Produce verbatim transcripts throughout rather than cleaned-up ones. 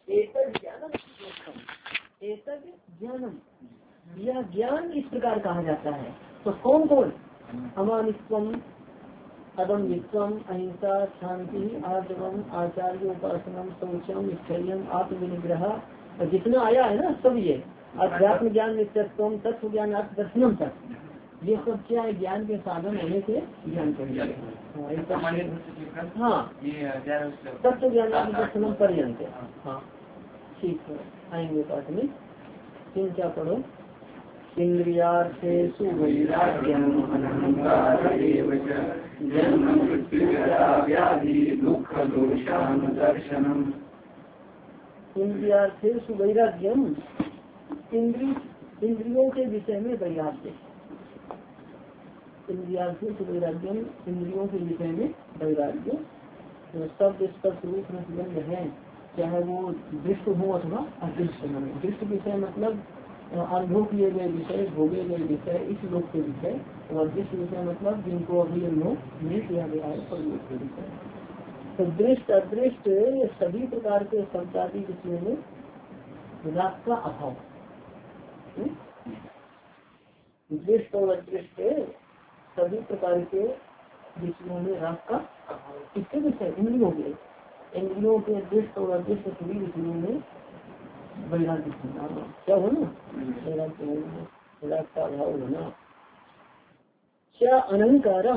एतद ज्ञानम एतद ज्ञानम, यह ज्ञान इस प्रकार कहा जाता है। तो कौन कौन? अमानित्वम, अदम वित्वम, अहिंसा, शांति, आर्जवम, आचार्य, उपासनम, शौचम, स्थैर्यम, आत्मविनिग्रह, और जितना आया है ना सब ये अध्यात्म ज्ञान, नित्यत्वम, तत्व ज्ञान, अर्थ दर्शनम तक, ये सब क्या है? ज्ञान के साधन होने से ज्ञान कर लिया। हाँ, तत्व ज्ञान अर्थ दर्शनम पर्यंत। हाँ ठीक है, आएंगे पाठ में। तीन क्या पढ़ो? इंद्रियार्थेषु वैराग्यम अहंकार एव च जन्म मृत्युजरा व्याधि दुःख दोषानुदर्शनम्। इंद्रियार्थेषु वैराग्यम, इंद्रिय इंद्रियों के विषय में वैराग्य। इंद्रियार्थेषु वैराग्यम, इंद्रियों के विषय में वैराग्य। तो शब्द स्पर्श रूप रसगंध है, चाहे वो दृष्ट हो अथवा अदृष्ट हो। दृष्ट विषय मतलब अनुभव किए गए विषय, भोगे गए विषय, इस लोक के विषय, और दृष्ट विषय मतलब जिनको अभी अनुभव नहीं किया गया है पर लोक के विषय। तो दृष्ट अदृष्ट सभी प्रकार के शब्दादि विषयों में राग का अभाव। दृष्ट और अदृष्ट सभी प्रकार के विषयों में राग का अभाव। किसके विषय? इंद्रियों के। इंद्रियों के दृष्ट और अदृष्ट सभी विषयों में वैराग्य क्या होना? वैराग्य होना, राग का अभाव होना। क्या अनंकारा,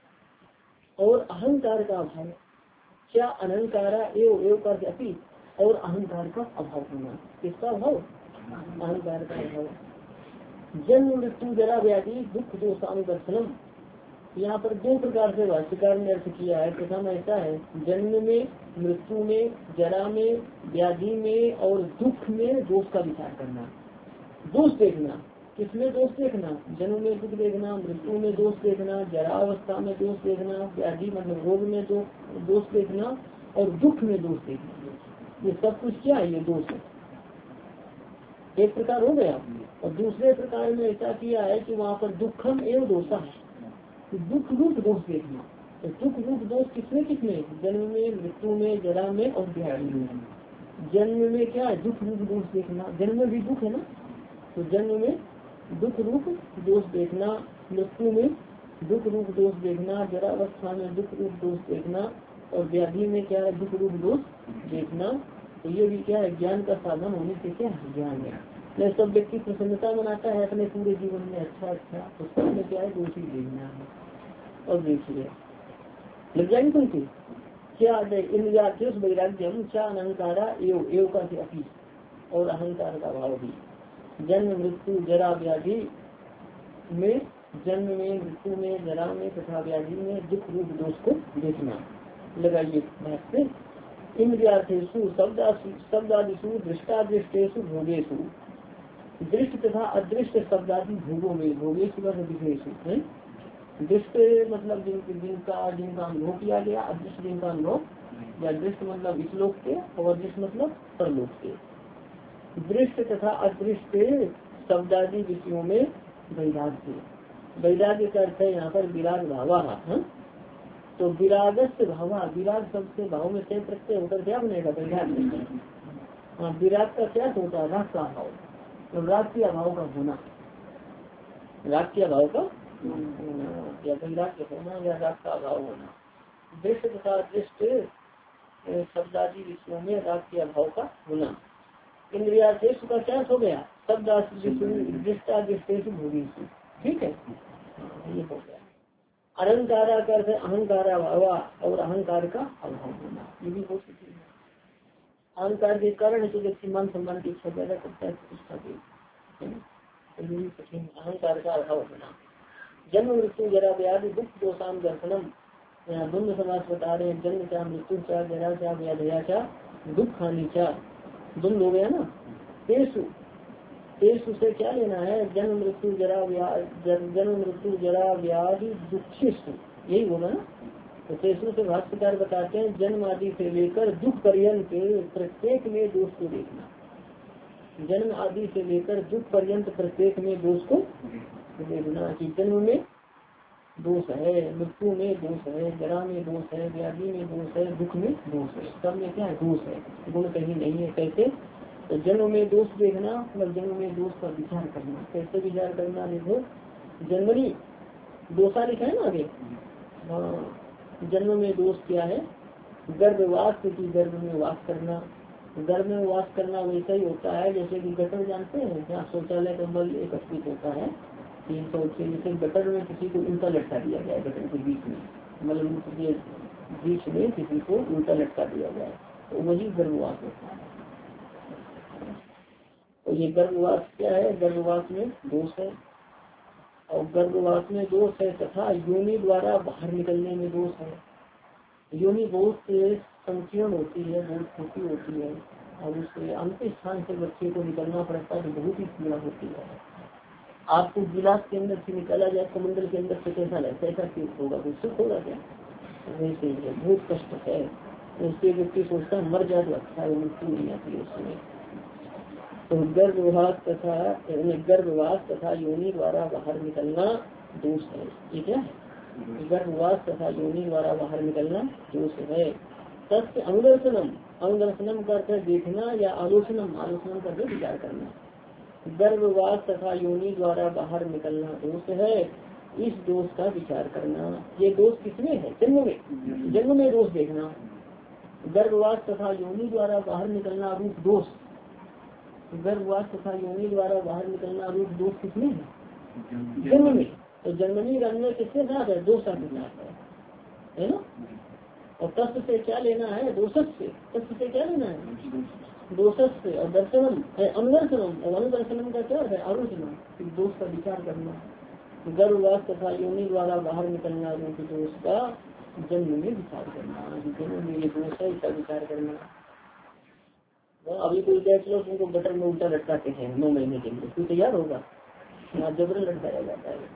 और अहंकार का अभाव। क्या अनंकारा एवं एवं का अपी, और अहंकार का अभाव होना। किसका अभाव? अहंकार का अभाव। जन्म मृत्यु जरा व्याधि दुख दोषानुदर्शनम, यहाँ पर दो प्रकार से भाष्यकार ने अर्थ किया है। प्रथम ऐसा है, जन्म में, मृत्यु में, जरा में, व्याधि में और दुख में दोष का विचार करना। दोष देखना, किसमें दोष देखना? जन्म में दुख देखना, मृत्यु में दोष देखना, जरा अवस्था में दोष देखना, व्याधि मतलब रोग में दोष देखना, और दुख में दोष देखना। ये सब कुछ क्या है? ये दोष है। एक प्रकार हो गया। और दूसरे प्रकार में ऐसा किया है कि वहाँ पर दुखम एवं दोषा है, दुख रूप दोष देखना। तो दुख रूप दोष किसमें किसमें? जन्म में, मृत्यु में, जरा में और व्याधि में। जन्म में क्या है? दुख रूप दोष देखना। जन्म में भी दुख है ना, तो जन्म में दुख रूप दोष देखना, मृत्यु में दुख रूप दोष देखना, जरा अवस्था में दुख रूप दोष देखना, और व्याधि में क्या है? दुख रूप दोष देखना। तो ये भी क्या है? ज्ञान का साधन होने से क्या है? ज्ञान है। मैं सब व्यक्ति प्रसन्नता मनाता है अपने पूरे जीवन में, अच्छा अच्छा, तो सब में क्या है? दोषी देखना है। और देखिए लग जाएगी तुमसे क्या? इंद्रियार्थेष वैराग्यम क्या अहंकारा एव एव का अपी, और अहंकार का भाव भी। जन्म मृत्यु जरा व्याधि में, जन्म में, मृत्यु में, जरा में तथा व्याधि में दुख रूप दोष को देखना। लगाइए बात से। इंद्रियार्थेषु शब्दादिषु दृष्टादृष्टेषु भोगेषु, दृष्ट तथा अदृष्ट शब्दादि भोगों में, भोगेषु का विषयेषु है। दृष्ट मतलब जिन जिनका जिनका अनुभव किया गया, अदृष्ट जिनका अनुभव, या दृष्ट मतलब इस लोक के, और अदृष्ट मतलब परलोक के। दृष्ट तथा अदृष्ट शब्दादि विषयों में वैराग्य। वैराग्य का अर्थ है यहाँ पर विराग भावा। है तो विराग से भावा, विराग शब्द से भाव में से प्रत्यय होकर क्या बनेगा? वैराग्य। हाँ, विराग का क्या होता है? राग का अभाव। तो राग के अभाव का होना, राग के अभाव का या वैराग्य होना, या राग का अभाव होना। दृष्ट तथा दृष्ट शब्दादि विषयों में राग के अभाव का होना। इंद्रियार्थेषु का क्या हो गया? शब्दादृष्टेषु भोगेषु। ठीक है, ये हो गया। अहंकारा का अर्थ अहंकारा भावा, और अहंकार का अभाव होना, ये भी हो सकती है। अहंकार के कारण जो व्यक्ति मान सम्मान की इच्छा पैदा करता है, प्रतिष्ठा की, अहंकार का अभाव होना। जन्म मृत्यु जरा व्याधि दुख दोषान दर्शनम, यहाँ द्वंद्व समास बता रहे हैं। जन्म क्या, मृत्यु क्या, जरा क्या, व्याधया क्या, दुख हानि क्या, द्वंद्व हो गया ना। तेसु तेसु से क्या लेना है? जन्म मृत्यु जरा जन्म मृत्यु जरा व्याधि दुखिष्ट, यही होगा ना। तो तेसु से भाष्यकार बताते हैं जन्म आदि से लेकर दुख पर्यंत प्रत्येक में दोष को देखना। जन्म आदि से लेकर दुख पर्यंत प्रत्येक में दोष को देखना कि जन्म में दोष है, मृत्यु में दोष है, जरा में दोष है, व्याधि में दोष है, दुख में दोष है, सब में क्या है दोष है, गुण कहीं नहीं है। कैसे? तो जन्म में दोष देखना मतलब जन्म में दोष का विचार करना। कैसे विचार करना? देखो जन्मनी दोषा लिखा है ना आगे। हाँ, जन्म में दोष क्या है? गर्भवास, क्योंकि गर्भ में वास करना। गर्भ में वास करना वैसा ही होता है जैसे कि गटर जानते हैं, जहाँ शौचालय का मल एकत्रित होता है तीन सौ से, जैसे गटर में किसी को उल्टा लटका दिया गया, गटर के बीच में मतलब के बीच में किसी को उल्टा लटका दिया गया, तो वही गर्भवास होता है। तो ये गर्भवास क्या है? गर्भवास में दोष है, और गर्भवास में दोष है तथा योनि द्वारा बाहर निकलने में दोष है। योनि बहुत संकीर्ण होती है, बहुत छोटी होती है, और उससे अंतिम स्थान से बच्चे को निकलना पड़ता है तो बहुत ही पीड़ा होती है। आपको गिलास के अंदर से निकाला जाए समुद्र के अंदर से कैसा लगता है? कैसा फील होगा? कुछ सुख होगा क्या? वैसे ही है, बहुत कष्ट है। उसके व्यक्ति सोचता है मर जाए तो अच्छा है, मृत्यु नहीं आती है उसमें। तो गर्भवास तथा गर्भवास तथा योनि द्वारा बाहर निकलना दोष है। ये क्या है? गर्भवास तथा योनि द्वारा बाहर निकलना दोष है। तस्य अंगदर्शनम, अंगदर्शनम करके देखना या आलोचनम, आलोचनम करके विचार करना। गर्भवास तथा योनि द्वारा बाहर निकलना दोष है, इस दोष का विचार करना। ये दोष किसमें है? जन्म में। जन्म में दोष देखना। गर्भवास तथा योनि द्वारा बाहर निकलना रूप दोष, गर्भवास तथा योनि द्वारा बाहर निकलना रूप दोष किसमें है? जन्म में। तो जन्मनी रंग किसके साथ है? दोष के साथ है, है ना। और तस्व से क्या लेना है? दोषस से। तस्व से क्या लेना है? दोषस से। और दर्शनम है अनुदर्शनम, और अनुदर्शनम का क्या है? आलोचना, दोष का विचार करना। गर्भवास तथा योनि द्वारा बाहर निकलना रूप दोष का जन्म में विचार करना। जन्म में ये दोष है, इसका विचार करना। अभी कोई देख लो तुमको गटर में उल्टा लटकाते हैं नौ महीने के लिए, तू तैयार होगा? यहाँ जबरन लटकाया जाता है,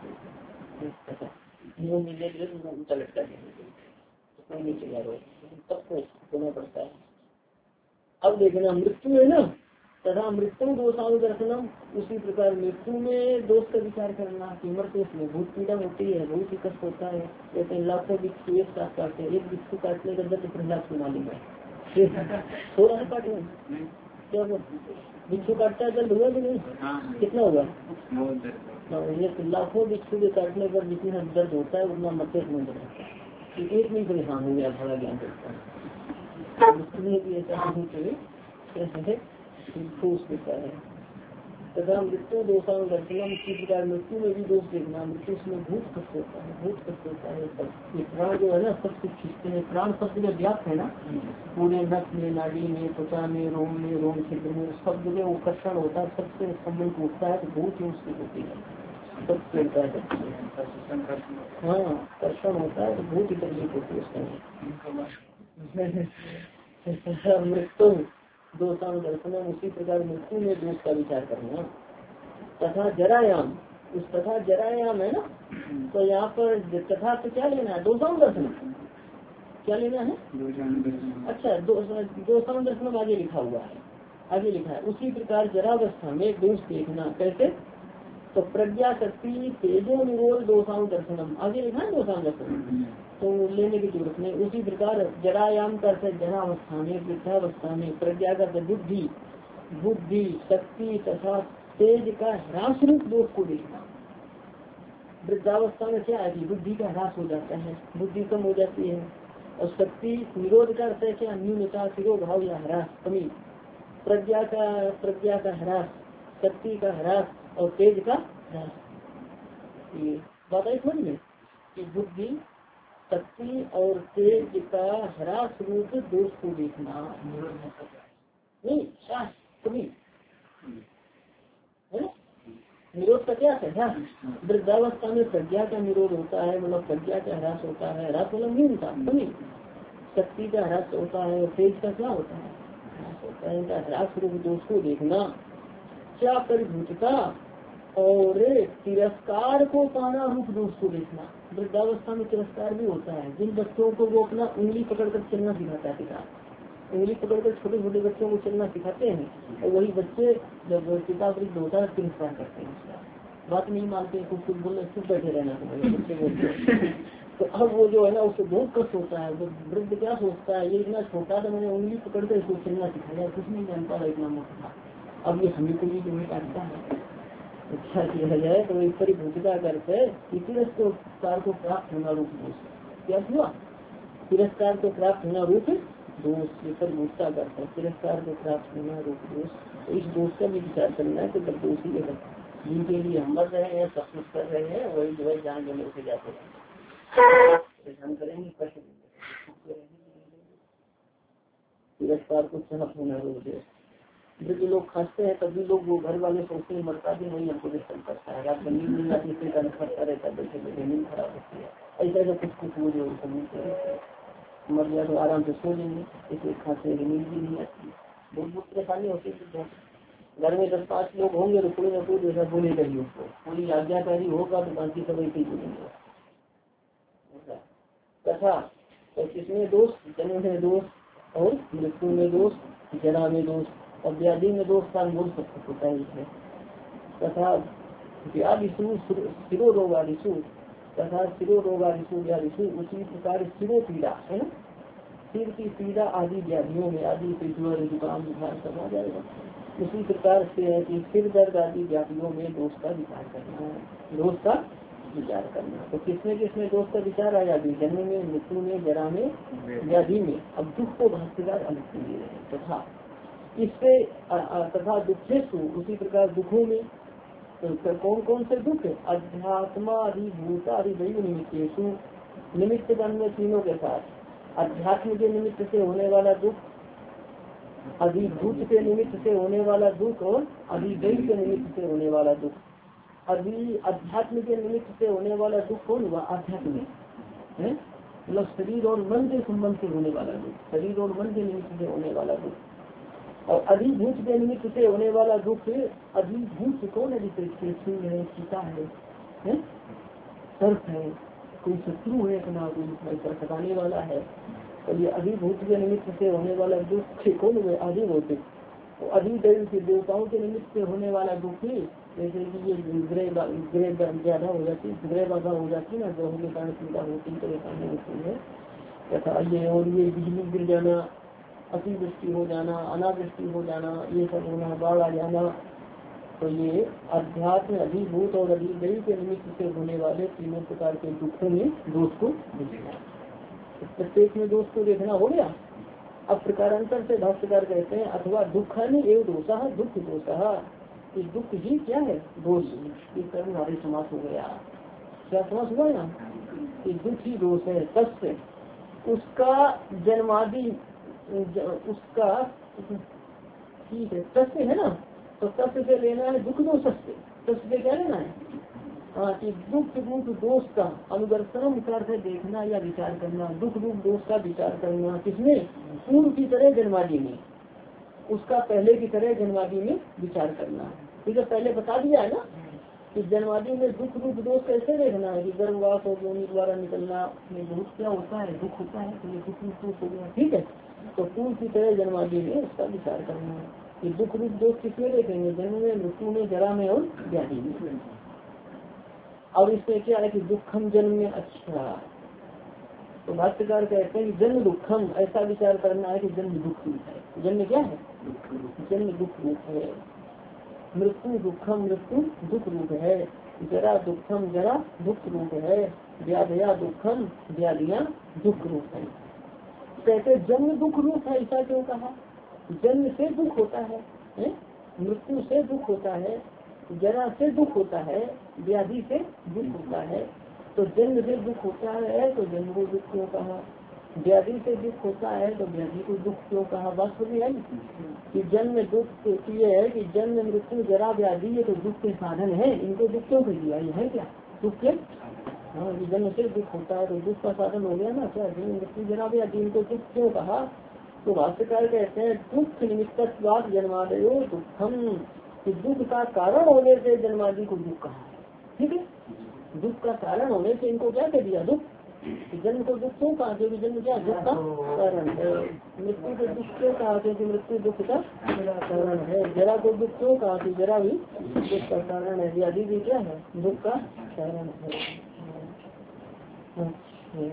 नौ महीने के लिए उल्टा लटका देंगे, कोई नहीं तैयार होगा, सबको होना पड़ता है। अब देखना मृत्यु है ना, तथा मृत्यु दोषानु दर्शनम, उसी प्रकार मृत्यु में दोष का विचार करना कि मृत्यु में भूत पीड़ा होती है, बहुत ही कष्ट होता है। जैसे लाखों बिच्छू एक साथ काटते, एक बिच्छू काटने का दर्द प्रहलाद को मालूम है। हो रहा है काट में क्या बिच्छू काटता है दर्द हुआ कि नहीं? कितना हुआ? ये लाखों बिच्छू के काटने पर जितना दर्द होता है उतना मध्य में रहता है। एक में परेशान हो गया, बड़ा ज्ञान करता है, भी ऐसा कैसे ठूस देता है। तथा मृत्यु दोषानु दर्शनम, इसी प्रकार मृत्यु में भी दोष देखना। मृत्यु में भूत कष्ट होता है, भूत कष्ट होता है। सब ये प्राण जो है ना सब कुछ खींचते हैं। प्राण शब्द में व्याप्त है ना, पूरे नस में, नाड़ी में, त्वचा में, रोम में, रोम छिद्र में, सब जगह वो कर्षण होता है, सबसे संबंध उठता है तो भूत ही उसकी होती है, सब चलता है। हाँ कर्षण होता है तो भूत ही तकलीफ होती है उसका। मृत्यु दोषानु दर्शनम, उसी प्रकार मृत्यु में दोष का विचार करना। तथा जरायाम, उस तथा जरायाम है ना, तो यहाँ पर तथा तो क्या लेना है? दोषानु दर्शनम क्या लेना है? अच्छा दोषानु दर्शनम आगे लिखा हुआ है, आगे लिखा है उसी प्रकार जरावस्था में दोष देखना। कैसे? तो प्रज्ञा शक्ति तेजो निरोध दोषानु दर्शनम, आगे लिखा है दोषानु दर्शनम, तो लेने की जरूरत नहीं। उसी प्रकार जरायाम करते जरावस्था में, वृद्धावस्था में, प्रज्ञा करते बुद्धि, बुद्धि शक्ति तथा तेज का ह्रास रूप दोष को देखना। वृद्धावस्था में क्या है? बुद्धि का ह्रास हो जाता है, बुद्धि कम हो जाती है। और शक्ति निरोध करते हैं क्या? न्यूनता, तिरोभाव या ह्रास, कमी। प्रज्ञा का प्रज्ञा का ह्रास, शक्ति का ह्रास और तेज का ह्रास। ये बात है समझ में कि बुद्धि शक्ति और तेज का ह्रास रूप दोष को देखना। नहीं शास कभी है, निरोध का क्या है? वृद्धावस्था में प्रज्ञा का निरोध होता है, मतलब प्रज्ञा का ह्रास होता है, ह्रास मतलब नहीं होता कभी, शक्ति का ह्रास होता है और तेज का क्या होता है? ह्रास होता है। इनका ह्रास रूप दोष को देखना। क्या परिभूतता और तिरस्कार को पाना रूप दोष को देखना। वृद्धावस्था में तिरस्कार भी होता है। जिन बच्चों को वो अपना उंगली पकड़कर चलना सिखाता है पिता, उंगली पकड़कर छोटे छोटे बच्चों को चलना सिखाते हैं, और वही बच्चे जब पिता वृद्ध होता है तिरस्कार करते हैं उसका, बात नहीं मानते, कुछ कुछ बोले चुप बैठे रहना तुम्हें। तो अब वो जो है ना उससे बहुत कष्ट होता है। वो वृद्ध क्या सोचता है, ये इतना छोटा था, मैंने उंगली पकड़ कर इसको चलना सिखाया, कुछ नहीं जानता है, इतना मोटा। अब ये हमें को भी जो है काटता है, अच्छा किया जाए तो इस परिभूषिता करते तिरस्कार को प्राप्त होना रूप दोष। क्या हुआ, तिरस्कार को प्राप्त होना रूप दोष, ये परिभूषिता करते हैं तिरस्कार को प्राप्त होना रूप दोष। तो इस दोष का भी विचार करना है, तो जब दोषी है जिनके लिए हम मर रहे हैं, सब कुछ कर रहे हैं, वही जो है जान देने से जाते हैं, हम करेंगे कष्ट तिरस्कार को सहत होना रूप दोष। जो लोग खांसते हैं तभी लोग वो घर वाले सोचते हैं मरता भी नहीं, हमको डिस्टर्ब करता है, रात में नींद नहीं आती, फिर गाना करता रहता है, बैठे बैठे नींद खराब होती है, ऐसा ऐसा कुछ कुछ वो जो मर गया तो आराम से सो लेंगे, इसलिए खांसने की नींद भी नहीं आती, बहुत बहुत परेशानी होती है। घर में दस पाँच लोग होंगे तो कोई ना कोई जैसा बोलेगा ही, उसको पूरी आज्ञाकारी होगा तो बाकी सब ऐसे ही बोलेंगे। तथा तो किसमें दोष, जन्म में दोष और मृत्यु में दोष, जरा में दोष और व्याधि में दोष का बोल सकते होता है इसमें। तथा व्याधिशु सिरो रोगादिशु तथा सिरो रोगादिशु व्याधिशु, उसी प्रकार सिरो पीड़ा है ना, सिर की पीड़ा आदि व्याधियों में, आदि से जुकाम बुखार करना जाएगा, उसी प्रकार से है कि सिर दर्द आदि व्याधियों में दोष का विचार करना है, दोष का विचार करना। तो किसमें किसमें दोष का विचार आया, जन्म में, मृत्यु में, जरा में, व्याधि में। अब दुख को भाष्यकार अलग से ले रहे हैं। तथा इससे तथा दुखेशु, उसी प्रकार दुखों में, तो कौन कौन से दुख, अध्यात्मा अधिभूत अधिदैव निमित्तेषु, निमित्त में तीनों के साथ, अध्यात्म के निमित्त से होने वाला दुख, अधिभूत के निमित्त से होने वाला दुख और अधिदैव के निमित्त से होने वाला दुख। अभी अध्यात्म के निमित्त से होने वाला दुख कौन हुआ, आध्यात्म है, मतलब शरीर और मन के संबंध से होने वाला दुख, शरीर और मन के निमित्त से होने वाला दुख। और अधिभूत के निमित्त से होने वाला दुख, अधिभूत कौन है, जैसे सिंह है, सीता है, है? सर्प है, कोई शत्रु है अपना, कोई सताने वाला है, और ये अधिभूत के निमित्त से होने वाला दुख कौन है, अधिभौतिक। तो अधिदैव के देवताओं के निमित्त से होने वाला दुख, जैसे कि ये ग्रह ग्रह ज्यादा हो जाती है, ग्रह बाधा हो जाती है ना, ग्रहों के कारण चिंता होती है, परेशानी होती है। तथा ये और ये बिजली गिर जाना, अतिवृष्टि हो जाना, अनावृष्टि हो जाना, ये सब होना, बाढ़ आ जाना, तो ये अध्यात्म, अधिभूत और अधिदैव के निमित्त से होने वाले तीनों प्रकार के दुखों में दोष को देखना। प्रत्येक में दोष को देखना हो गया। अब प्रकारांतर से भाष्यकार कहते हैं, अथवा दुखानि एव दोषा, दुख दोषा, ये दुख ही क्या है, दोष। ये कर्मधारय समास हो गया, क्या समास हुआ ना, ये दुख ही दोष है। तस्य, उसका जन्मादि, उसका ठीक है, तस्य है ना, तो तस्य से लेना है दुख दोष से, तस्य से क्या लेना है, हाँ, कि दुख रूप दोष का अनुदर्शन विचार से देखना या विचार करना, दुख रूप दोष का विचार करना, किसमें, पूर्व की तरह जन्मादि में, उसका पहले की तरह जन्मादि में विचार करना। ठीक है, पहले बता दिया है ना कि जन्मादि में दुख रूप दोष कैसे देखना है, कि गर्भवास और योनि द्वारा निकलना में बहुत क्या होता है, दुख होता है, तो ये दुख रूप दोष हो गया। ठीक है, तो पूर्व की तरह जन्मादि में उसका विचार करना है कि दुख रूप दोष किसमें देखेंगे, जन्म में, मृत्यु में, जरा में और व्याधि में। और इसमें क्या है कि दुखम जन्म में, अच्छा, तो भाष्यकार कहते हैं कि जन्म दुखम, ऐसा विचार करना है कि जन्म दुख रूप है, जन्म क्या है, जन्म दुख रूप है, मृत्यु दुखम, मृत्यु दुख रूप है, जरा दुखम, जरा दुख रूप है, व्याधिया दुखम, व्याधियां दुख रूप है। कहते जन्म दुख रूप है, ऐसा क्यों कहा, जन्म से दुख होता है, है? मृत्यु से दुख होता है, जरा से दुख होता है, व्याधि से दुख होता है। तो जन्म से दुख होता है तो जन्म को दुख क्यों कहा, व्याधि से दुख होता है तो व्याधि को दुख क्यों कहा। बात समझ आई कि जन्म दुख ये है कि जन्म, मृत्यु, जरा, व्याधि ये तो दुख के साधन है, इनको दुख क्यों कर दिया, ये है क्या दुख के, हाँ, जन्म से दुख होता है तो दुख का साधन हो गया ना, क्या जन्म, मृत्यु, जरा, व्याधि, इनको दुख क्यों कहा। तो भाष्यकार कहते हैं दुख निमित्त जन्मादयो दुखम, कि दुख का कारण होने से जन्मादि को दुख कहा है। ठीक है, दुख का कारण होने से इनको क्या कह दिया, दुख जन्म को दुख क्यों कहा, क्योंकि जन्म क्या दुख का कारण है। मृत्यु को दुख क्यों कहा, क्योंकि मृत्यु दुख का कारण है। जरा को दुख क्यों कहा, कि जरा भी दुख का कारण है। व्याधि भी क्या है, दुख का कारण है।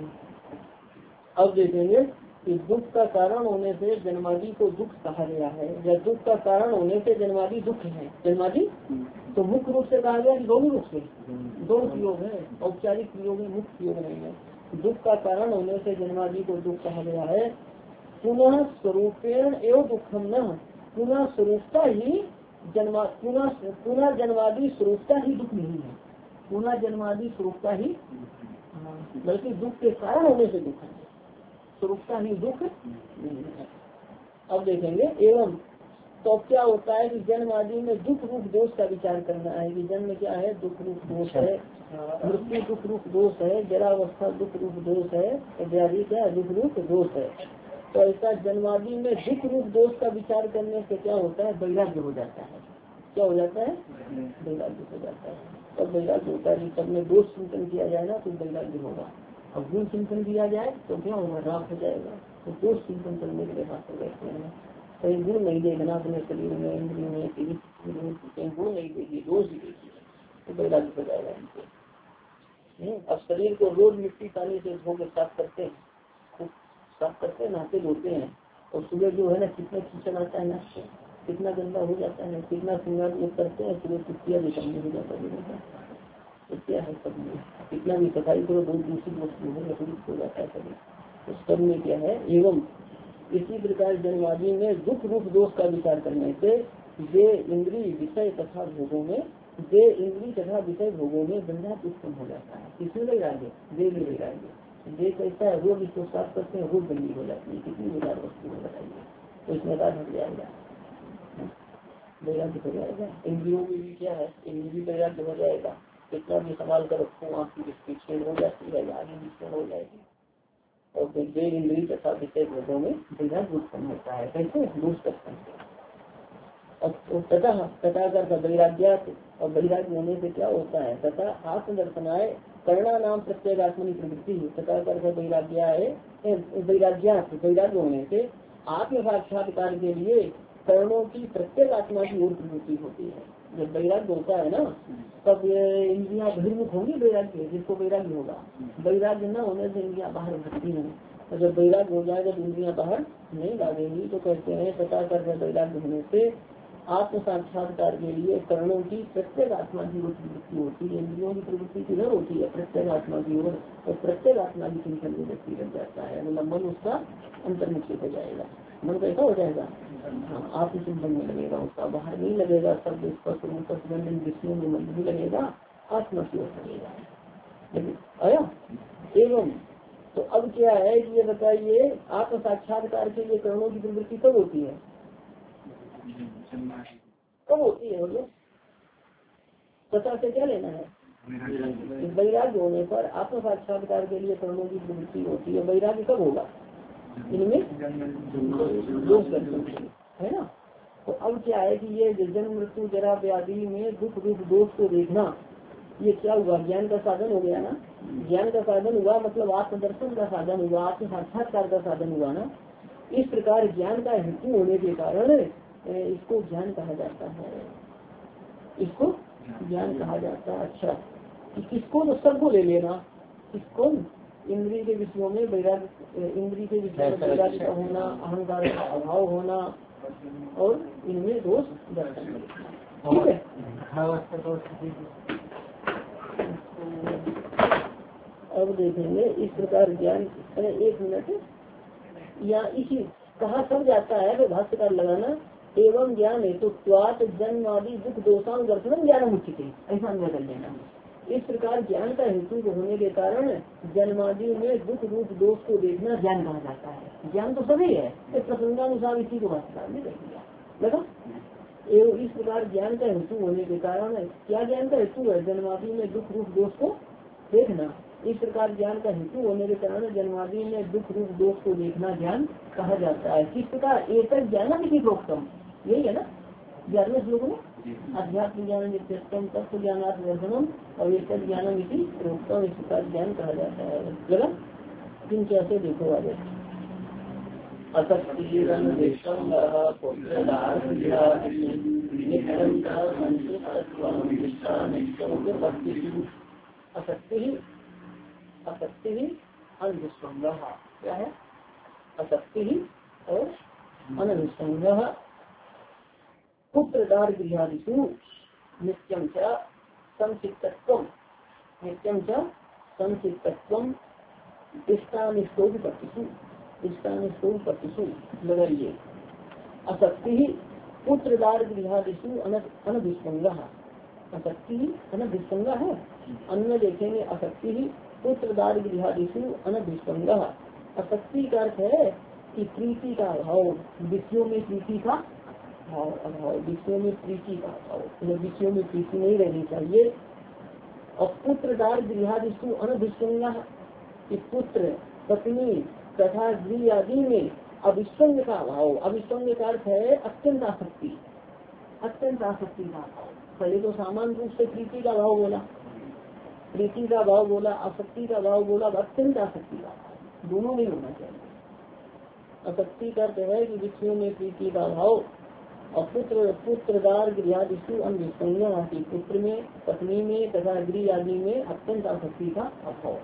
अब देखेंगे कि दुख का कारण होने से जन्मादि को दुख कहा गया है, या दुख का कारण होने से जन्मादि दुख है। जन्मादि तो मुख्य रूप से कहा गया कि दोनों रूप से, दो प्रयोग है, औपचारिक प्रयोग है, मुख्य प्रयोग नहीं है। दुख का कारण होने से जन्मादि को दुख कहा गया है। पुनः स्वरूपेण एवं दुखम न, पुनः स्वरूपता ही जन्मा पुनः पुनः जन्मादि स्वरूपता ही दुख नहीं है। पुनः जन्मादि स्वरूपता ही, बल्कि दुख के कारण होने से दुख है, स्वरूपता ही दुख नहीं है। अब देखेंगे एवं तो क्या होता है कि जन्म आदि में दुख रूप दोष का विचार करना है कि जन्म क्या है, दुख रूप दोष है, मृत्यु दुख रूप दोष है, जरावस्था दुख रूप दोष है, व्याधि क्या दुख रूप दोष है। तो ऐसा जन्मादि में दुख रूप दोष का विचार करने से क्या होता है, वैराग्य हो जाता है। क्या हो जाता है, वैराग्य हो जाता है। तब वैराग्य होता है, सब में दोष चिंतन किया जाए ना तो वैराग्य होगा। अब गुण चिंतन किया जाए तो क्या होगा, राग हो जाएगा। तो दोष चिंतन करने के लिए बात बैठते हैं, कहीं गुण नहीं देखना अपने शरीर में, इंद्रियों में, कहीं गुण नहीं देखिए, दोष ही देखिए, तो वैराग्य हो जाएगा इनको। अब शरीर को रोज मिट्टी पानी से धो के साफ करते हैं, खूब साफ करते हैं, नहाते धोते हैं, और सुबह जो है ना कितना कीचड़ आता है ना, कितना गंदा हो जाता है, कितना श्रृंगार योग करते हैं, सुबह कुटिया भी कम हो जाता है। तो क्या है, सब में कितना भी सफाई करो बहुत दूसरी वस्तु है, हो जाता है सभी। तो सब में क्या है। एवं इसी प्रकार जन्मादि में दुख रूप दोष का विचार करने से वे इंद्रिय विषय तथा भोगों में वे इंद्रिय तथा विषय भोगों में वैराग्य उत्पन्न हो जाता है। किसमें वैराग्य, वे भी वैराग्य। वे कैसा है, रोग इसको साफ करते हैं, रोग गंदी हो जाती है, कितनी बेकार वस्तु है बताइए, तो इसमें राग हट जाएगा, वैराग्य हो जाएगा। इंद्रियों में भी क्या है, इंद्रिय वैराग्य हो जाएगा। कितना भी संभाल कर रखो, आँख की छेड़ हो जाती है, आगे भी छेड़ हो जाएगी। और देव इंद्रिय तथा विषय भोगों में वैराग्य उत्पन्न होता है। कैसे, दूर करते हैं। तथा तथा कर वैराग्य, और वैराग्य होने से क्या होता है, तथा आत्मदर्शनाय कर्णा नाम प्रत्येगात्मनी प्रवृत्ति। तथा कर वैराग्य है, वैराग्य वैराग्य होने से आत्म साक्षात्कार के लिए कर्णों की प्रत्येक आत्मा की ओर प्रवृत्ति होती है। जब वैराग्य होता है ना, तब इंद्रियां बहिर्मुख होंगी, वैराग्य जिसको वैराग्य होगा। वैराग्य न होने से इंद्रियां बाहर भटकती नहीं, और जब वैराग्य हो जाएगा तो इंद्रियां बाहर नहीं भागेंगी। तो कहते हैं तथा कर वैराग्य होने से आत्म साक्षात्कार के लिए कर्णों की प्रत्येक आत्मा की ओर प्रवृत्ति होती है। इंद्रियों की प्रवृत्ति किधर होती है, प्रत्येक आत्मा की ओर, और प्रत्येक आत्मा की चिंतन में व्यक्ति लग जाता है, मतलब मन उसका अंतर्मुखी हो जाएगा। मन कैसा हो जाएगा, हाँ, आत्मचिंतन में लगेगा, उसका बाहर नहीं लगेगा। शब्द स्पर्श रूप विषयों में मन नहीं लगेगा, आत्मा की ओर लगेगा। आया। एवं तो अब क्या है कि ये बताइए, आत्म साक्षात्कार के लिए कर्णों की प्रवृत्ति कब होती है, कब होती है, बोलो। तथा से क्या लेना है, वैराग्य होने पर आत्म साक्षात्कार के लिए कर्णों की प्रवृत्ति होती है। वैराग्य कब होगा, इनमें दोष है ना। तो अब क्या है कि ये जन्म मृत्यु जरा व्याधि में दुख रूप दोष को देखना, ये क्या हुआ, ज्ञान का साधन हो गया ना। ज्ञान का साधन हुआ मतलब आत्मदर्शन का साधन हुआ, आत्म साक्षात्कार का साधन हुआ ना। इस प्रकार ज्ञान का हेतु होने के कारण इसको ज्ञान कहा जाता है, इसको ज्ञान कहा जाता है। अच्छा, किसको, तो सबको ले लेना, किसको, इंद्रिय के विषयों में वैराग्य, इंद्रिय के विषय में वैराग्य का होना, अहंकार का अभाव होना, और इनमें दोष दर्शन। ठीक है, अब देखेंगे इस प्रकार ज्ञान। एक मिनट, या इसी कहा सब जाता है तो भाष्यकार लगाना, एवं ज्ञान हेतु जन्म आदि दुख दोषान दर्शन ज्ञान मुचित, ऐसा अन्वय कर लेना। इस प्रकार ज्ञान का हेतु होने के कारण जन्मादि में दुख रूप दोष को देखना ज्ञान कहा जाता है। ज्ञान तो सभी है, प्रसंगानुसार इसी को भाष्यकार ने देख लिया लगा। एवं इस प्रकार ज्ञान का हेतु होने के कारण, क्या ज्ञान का हेतु है, जन्मादि में दुख रूप दोष को देखना। इस प्रकार ज्ञान का हेतु होने के कारण जन्मादि में दुख रूप दोष को देखना ज्ञान कहा जाता है। किस प्रकार, एक ज्ञान किसी प्रोक्तम, यही है ना, ग्यारहवें श्लोक में अध्यात्म ज्ञान नित्यम तत्व ज्ञानार्थ दर्शनम और ये सब ज्ञानम इसी प्रोक्तम इस प्रकार ज्ञान कहा जाता है। लगा किन कैसे देखो आगे असक्ति ही असक्ति ही अनविसंग क्या है असक्ति ही और अनविसंग पुत्र दार गृहादिषु नित्यं च संसिक्तत्वं नित्यं च संसिक्तत्वं इष्टानिष्टोपपत्तिषु इष्टानिष्टोपपत्तिषु लगाइए असक्ति ही पुत्र दार गृहादिषु अनभिसंग असक्ति ही अनभिसंग है। अन्य देखेंगे असक्ति ही पुत्र दार गृहादिषु अनभिसंग असक्ति का अर्थ है कि प्रीति का अभाव विषयों में प्रीति का भाव अभाव विषयों में प्रीति का अभाव विषयों में प्रीति नहीं रहनी चाहिए। और पुत्र दार गृहादिषु अनभिसंग कि पुत्र पत्नी तथा गृह आदि में अभिसंग का अभाव अभिसंग का अर्थ है अत्यंत आसक्ति अत्यंत आसक्ति का अभाव। पहले तो सामान्य रूप से प्रीति का भाव बोला प्रीति का भाव बोला आसक्ति का भाव बोला अत्यंत आसक्ति का भाव दोनों नहीं होना चाहिए। आसक्ति का अर्थ है कि विषयों में प्रीति का भाव और पुत्र पुत्रदार गृहादिषु अनभिसंग की पुत्र में पत्नी में तथा गृह आदि में अत्यंत आसक्ति का अभाव।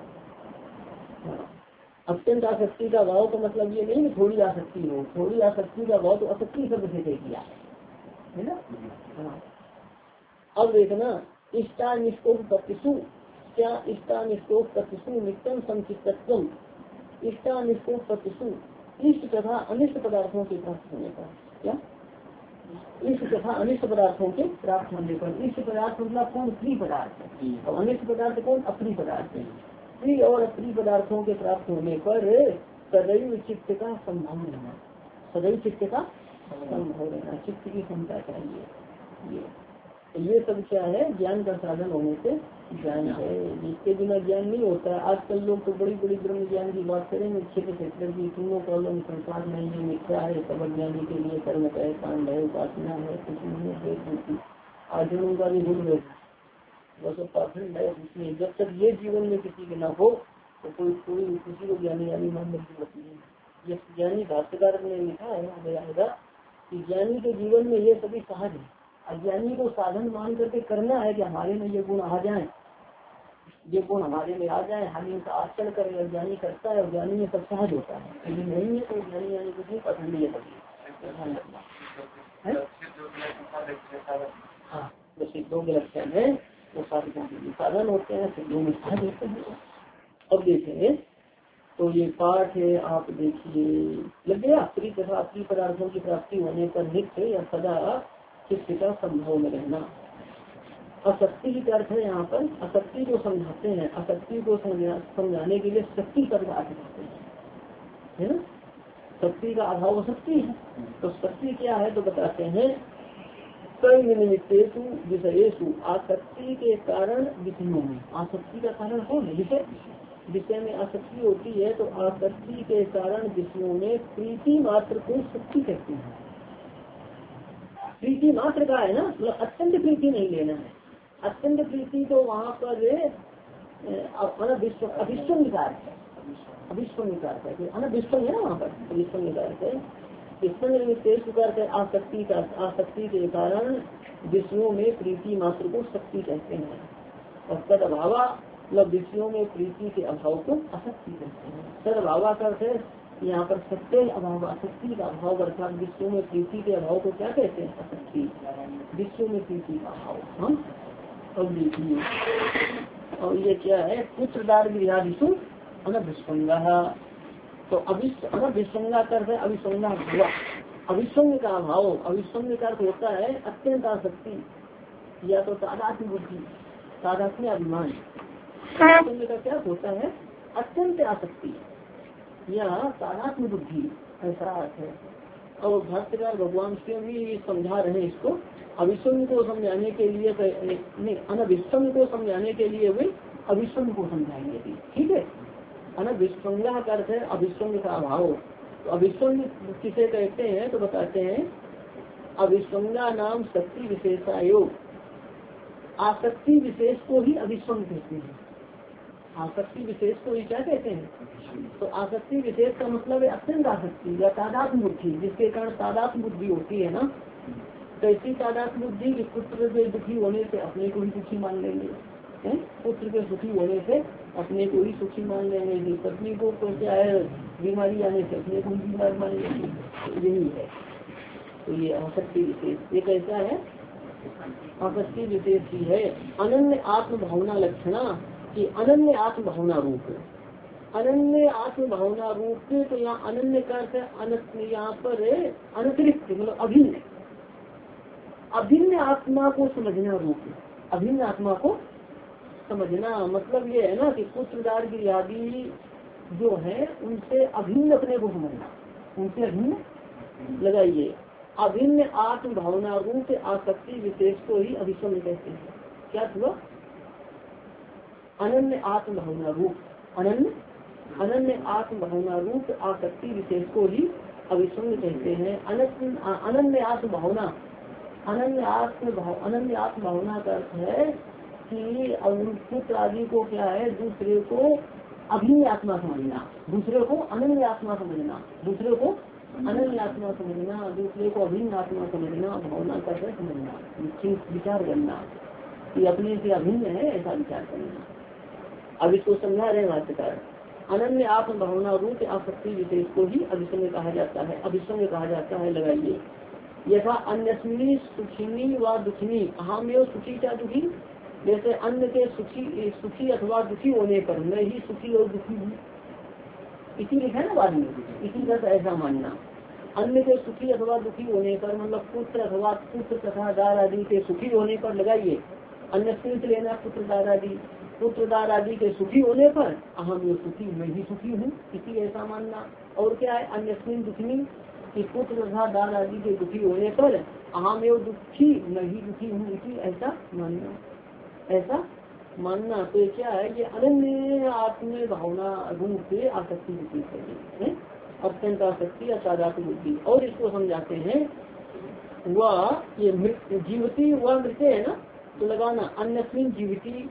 अत्यंत आसक्ति का भाव का मतलब ये नहीं कि थोड़ी आसक्ति हो थोड़ी आसक्ति का भाव तो आसक्ति शब्द से तय किया है ना। हाँ अब देखना इष्टा निष्ठोपत्तिषु क्या इष्टा निष्ठोपत्तिषु नित्यम संचितत्वम इष्टा निष्ठोपत्तिषु इष्ट तथा अनिष्ट पदार्थों के प्राप्त होने पर क्या इष्ट तथा अनिष्ट पदार्थों के प्राप्त होने पर इष्ट पदार्थ मतलब कौन प्रिय पदार्थ और अनिष्ट पदार्थ कौन अप्रिय पदार्थ प्रिय और अप्रिय पदार्थों के प्राप्त होने पर सदैव चित्त का संभव रहना सदैव चित्त का संभव रहना चित्त की क्षमता चाहिए। ये ये सब क्या है ज्ञान का साधन होने से ज्ञान है जिसके बिना ज्ञान नहीं होता। आजकल लोग तो बड़ी बड़ी ब्रह्म ज्ञान की बात करेंगे क्षेत्र क्षेत्र की तीनों कॉलम संसार में ये मिथ्या है सब ज्ञानी के लिए कर्म है कांड है उपासना है कुछ नहीं है आचरण का भी भूल गए बस पाखंड है उसमें जब तक ये जीवन में किसी के ना हो तो कोई कोई किसी को ज्ञानी ज्ञानी मानने की जरूरत नहीं। ये ज्ञानी भाष्यकार ने लिखा है आएगा कि ज्ञानी के जीवन में ये सभी सहज है। अज्ञानी को साधन मान करके करना है कि हमारे में ये गुण आ जाए ये गुण हमारे में आ जाए हम इनका आचरण करें। अज्ञानी करता है और ज्ञानी में सब सहज होता है यदि नहीं है तो ज्ञानी यानी कुछ नहीं पसंद है सभी। हाँ जो सिद्धों के लक्षण है वो साधकों के लिए साधन होते हैं सिद्धों में सहज होते हैं। अब देखेंगे तो ये पाठ है आप देखिए लग गया प्रिय तथा अप्रिय पदार्थों की प्राप्ति होने पर नित्य या सदा चित्त का संभव में रहना। असक्ति की अर्थ है यहाँ पर असक्ति को समझाते हैं असक्ति को समझाने के लिए शक्ति का अर्थ करते हैं है ना। शक्ति का अभाव शक्ति है तो शक्ति क्या है तो बताते हैं कर्म निमित्तेषु विषयेषु आसक्ति के कारण विषयों में आसक्ति का कारण कौन है विषय विषय में आसक्ति होती है तो आसक्ति के कारण विषयों में प्रीति मात्र को शक्ति कहते हैं। प्रीति मात्र का है ना मतलब अत्यंत प्रीति नहीं लेना है। अत्यंत प्रीति तो वहाँ पर अभिष्ट निकार है अभिष्ट निकार है अनभिष्ट है ना वहाँ पर अभिष्ट निकार है करते आसक्ति का आसक्ति के कारण विषयों में प्रीति मात्र को शक्ति कहते हैं और तद अभावा मतलब विषयों में प्रीति के अभाव को असक्ति कहते हैं। तद अभावा करते यहाँ पर सत्य अभाव आसक्ति का अभाव अर्थात विषयों में प्रीति के अभाव को क्या कहते हैं असक्ति विषयों में प्रीति का अभाव। हम अब देखिए और ये क्या है पुत्रदार गृहादिषु अनभिसंगा तो अनभिसंगा करते अभिसंगा हुआ अभिसंग का अभाव अभिसंग का अर्थ होता है अत्यंत आसक्ति या तो तादात्म्य बुद्धि तादात्म्य अभिमान अभिसंग का क्या होता है अत्यंत आसक्ति या तादात्म्य बुद्धि ऐसा अर्थ है। और भाष्यकार भगवान से भी समझा रहे हैं इसको अभिसंग को समझाने के लिए नहीं अनभिसंग को समझाने के लिए वे अभिसंग को समझाएंगे ठीक है। अनभिसंगा का अर्थ है अभिसंग का अभाव तो अभिसंग किसे कहते हैं तो बताते हैं अभिसंगा नाम शक्ति विशेषायोग। आसक्ति विशेष को ही अभिसंग कहते हैं। आसक्ति विशेष को ही क्या कहते हैं? तो आसक्ति विशेष का मतलब है अत्यंत आसक्ति या तादात्म्य बुद्धि, जिसके कारण तादात्म्य बुद्धि होती है ना। तो ऐसी तादात्म्य बुद्धि कि पुत्र के दुखी होने से अपने को ही दुखी मान लेंगे, है? पुत्र के सुखी होने से अपने को ही सुखी मान लेंगे, पत्नी को क्या है बीमारी आने से अपने को ही बीमार मान लेंगे, यही है। तो ये आसक्ति विशेष ये कैसा है? आसक्ति विशेष ही है। अनन्य आत्म भावना लक्षणा कि अनन्य आत्म भावना रूप, अनन्य आत्म भावना रूप। तो यहाँ अनन्य का यहाँ पर अनतिरिक्त मतलब अभिन्न, अभिन्न आत्मा को समझना रूप। अभिन्न आत्मा को समझना मतलब ये है ना कि पुत्रदार की आदि जो है उनसे अभिन्न अपने को समझना, उनसे अभिन्न लगाइए। अभिन्न आत्म भावना रूप आसक्ति विशेष को ही अभिसंग कहते हैं। क्या हुआ? अनन्य आत्म भावना रूप, अनन्य अनन्य आत्म भावना रूप आसक्ति विशेष को ही अभिसंग कहते हैं। अनन्य आत्म भावना, अनन्य आत्म भाव अनन्य आत्म भावना का अर्थ है कि पुत्र आदि को क्या है दूसरे को अभिन्न आत्मा समझना, दूसरे को अनन्य आत्मा समझना, दूसरे को अनन्य आत्मा समझना, दूसरे को अभिन्न आत्मा समझना, भावना का समझना, विचार करना कि अपने से अभिन्न है ऐसा विचार करना। अब इसको समझा रहे वाक्यकार। अनन्य आत्म भावना रूप आसक्ति विशेष को ही अभिसंग कहा जाता है, अभिसंग कहा जाता है। लगाइए यथा अन्यस्मिनी सुखिनी व दुखिनी अहम एवं सुखी क्या दुखी। जैसे अन्य के सुखी सुखी अथवा दुखी होने पर मैं ही सुखी और दुखी हूँ, इसी लिखा है ना बाद में, इसी का ऐसा मानना। अन्य के सुखी अथवा दुखी होने पर मतलब पुत्र अथवा पुत्र तथा दार आदि के सुखी होने पर लगाइए अन्य लेना पुत्र दार आदि, पुत्र दार आदि के सुखी होने पर अहम ये सुखी मैं ही सुखी हूँ, इसी ऐसा मानना। और क्या है अन्य दुखनी कि पुत्र तथा दार आदि के दुखी होने पर अहम एवं दुखी मैं ही दुखी हूँ, इसी ऐसा मानना, ऐसा मानना। तो क्या है ये अनन्य आत्म भावना रूप से आसक्ति विशेष है, अत्यंत आसक्ति या तादात्म्य बुद्धि। और इसको समझाते हैं वह ये जीवती वह मृत्य है ना, तो लगाना अन्यस्मिन जीवती,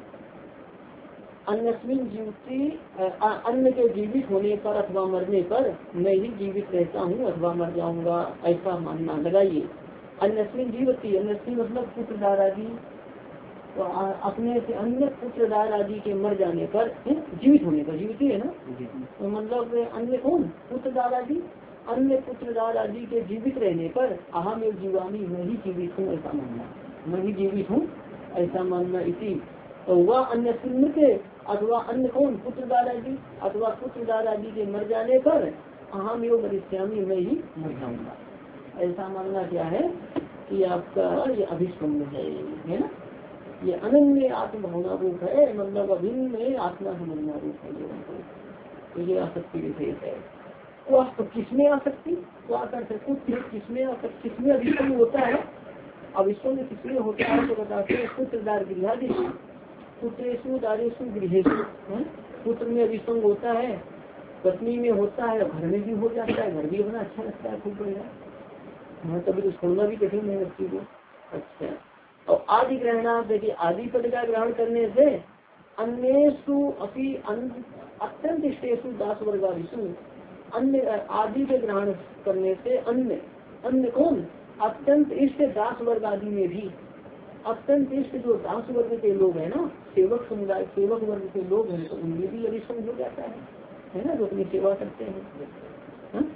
अन्यस्मिन जीवती अन्य के जीवित होने पर अथवा मरने पर मैं ही जीवित रहता हूँ अथवा मर जाऊंगा, ऐसा मानना। लगाइए अन्यस्मिन जीवती, अन्यस्मिन मतलब पुत्र दार आदि, तो अपने से अन्य पुत्र दार आदि के मर जाने पर जीवित होने पर, जीवित है ना तो मतलब अन्य कौन पुत्र दार आदि, अन्य पुत्र दार आदि के जीवित रहने पर अहम एक जीवानी मैं ही जीवित हूँ ऐसा मानना, मैं ही जीवित हूँ ऐसा मानना। इसी तो वह अन्य के अथवा अन्य कौन पुत्र दार आदि अथवा पुत्र दार आदि के मर जाने पर अहम योग मरिष्यामी मैं ही मर जाऊंगा, ऐसा मानना। क्या है कि आपका ये अभिष्पन्न है, है ना, ये अनन्य आत्म भावना रूप है, मतलब अभिन्न आत्मा समझना रूप है ये, तो ये आसक्ति विशेष है। वह तो किसमें आसक्ति वह कर सकते किसमें आसक्ति, किसमें अभिसंग होता है, अभिसंग किसमें होता है तो बताते हैं पुत्रदार गृहादि, पुत्रेशु दारेशु गृहेशु, पुत्र में अभिसंग होता है, पत्नी में होता है, घर में भी हो जाता है, घर भी अपना अच्छा लगता है खूब बढ़िया, हाँ तभी तो छोड़ना भी कठिन है बच्ची को। अच्छा और आदि ग्रहण देखिए आदि पद का ग्रहण करने से अन्येषु अपि अत्यंत इष्टेषु दास वर्गादिषु, अन्य आदि के ग्रहण करने से अन्य अन्य कौन अत्यंत इष्ट दास वर्ग आदि में भी, अत्यंत इष्ट जो दास वर्ग के लोग हैं ना, सेवक समुदाय सेवक वर्ग के लोग हैं तो उनमें भी अभिसंग हो जाता है, है ना, जो अपनी सेवा करते हैं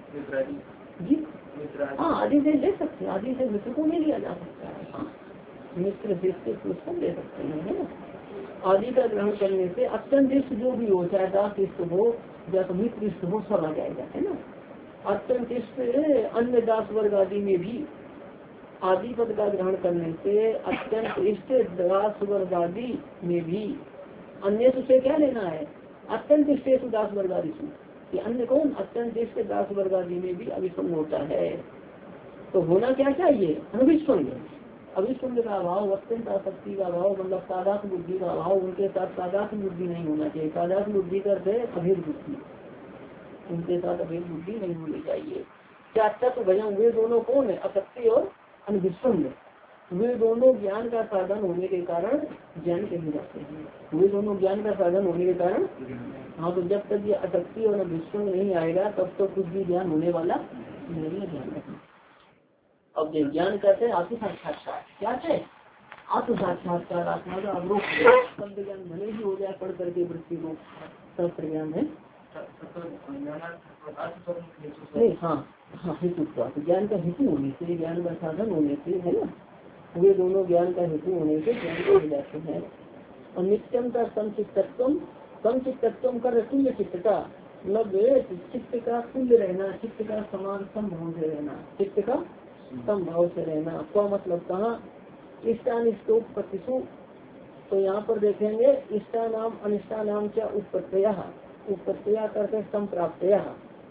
जी। हाँ आदि से ले सकते हैं, आदि से मित्र को नहीं लिया जा सकता है, हाँ मित्र से पुस्तक ले सकते हैं, है ना। आदि का ग्रहण करने से अत्यंत इष्ट जो भी हो, चाहे दास इष्ट हो या तो मित्र इष्ट हो, सब आ जाएगा, है ना। अत्यंत इष्ट अन्य दास वर्ग आदि में भी आदि पद का ग्रहण करने से अत्यंत इष्ट दास वर्ग आदि में भी अन्य से क्या लेना है, अत्यंत इष्ट दास वर्ग आदि से, अन्य कौन अत्यंत इष्ट दास वर्ग आदि में भी अभिसंग होता है। तो होना क्या चाहिए, अनभिसंग, अभिसंग का अभाव, अत्यंत आसक्ति का अभाव, मतलब तादात्म्य बुद्धि का अभाव, उनके साथ तादात्म्य बुद्धि नहीं होना चाहिए। तादात्म्य बुद्धि करते अभेद बुद्धि, उनके साथ अभेद बुद्धि नहीं होनी चाहिए। क्या तत्व भजन वे दोनों कौन है, आसक्ति और अनविश्वम, वे दोनों ज्ञान का साधन होने के कारण ज्ञान कहे जाते हैं। वे दोनों ज्ञान का साधन होने के कारण, हाँ, तो जब तक ये अशक्ति और अविश्वम नहीं आएगा तब तो कुछ भी ज्ञान होने वाला नहीं है। ज्ञान रखना। अब जो ज्ञान कहते हैं आत्म साक्षात्कार, क्या है आत्म साक्षात्कार, आत्मा का अवरोध, शब्द ज्ञान भले ही हो जाए पढ़ करके वृत्ति को, शास्त्र ज्ञान है नहीं। हाँ हाँ, हेतु तो ज्ञान का हेतु होने से, ज्ञान का साधन होने से, है ना, वे दोनों ज्ञान का हेतु होने से ज्ञान कहे जाते हैं। और नित्यम का समचित्तत्व, समचित्तत्व कर तुल्य चित्तता, मतलब चित्त का तुल्य रहना, चित्त का समान समभाव से रहना, चित्त का समभाव से रहना। तो मतलब कहाँ इष्टानिष्टोप प्रतिशु, तो यहाँ पर देखेंगे इष्टा नाम अनिष्टा नाम क्या उत्पत्तिया, उत्पत्तिया करके संप्राप्तया,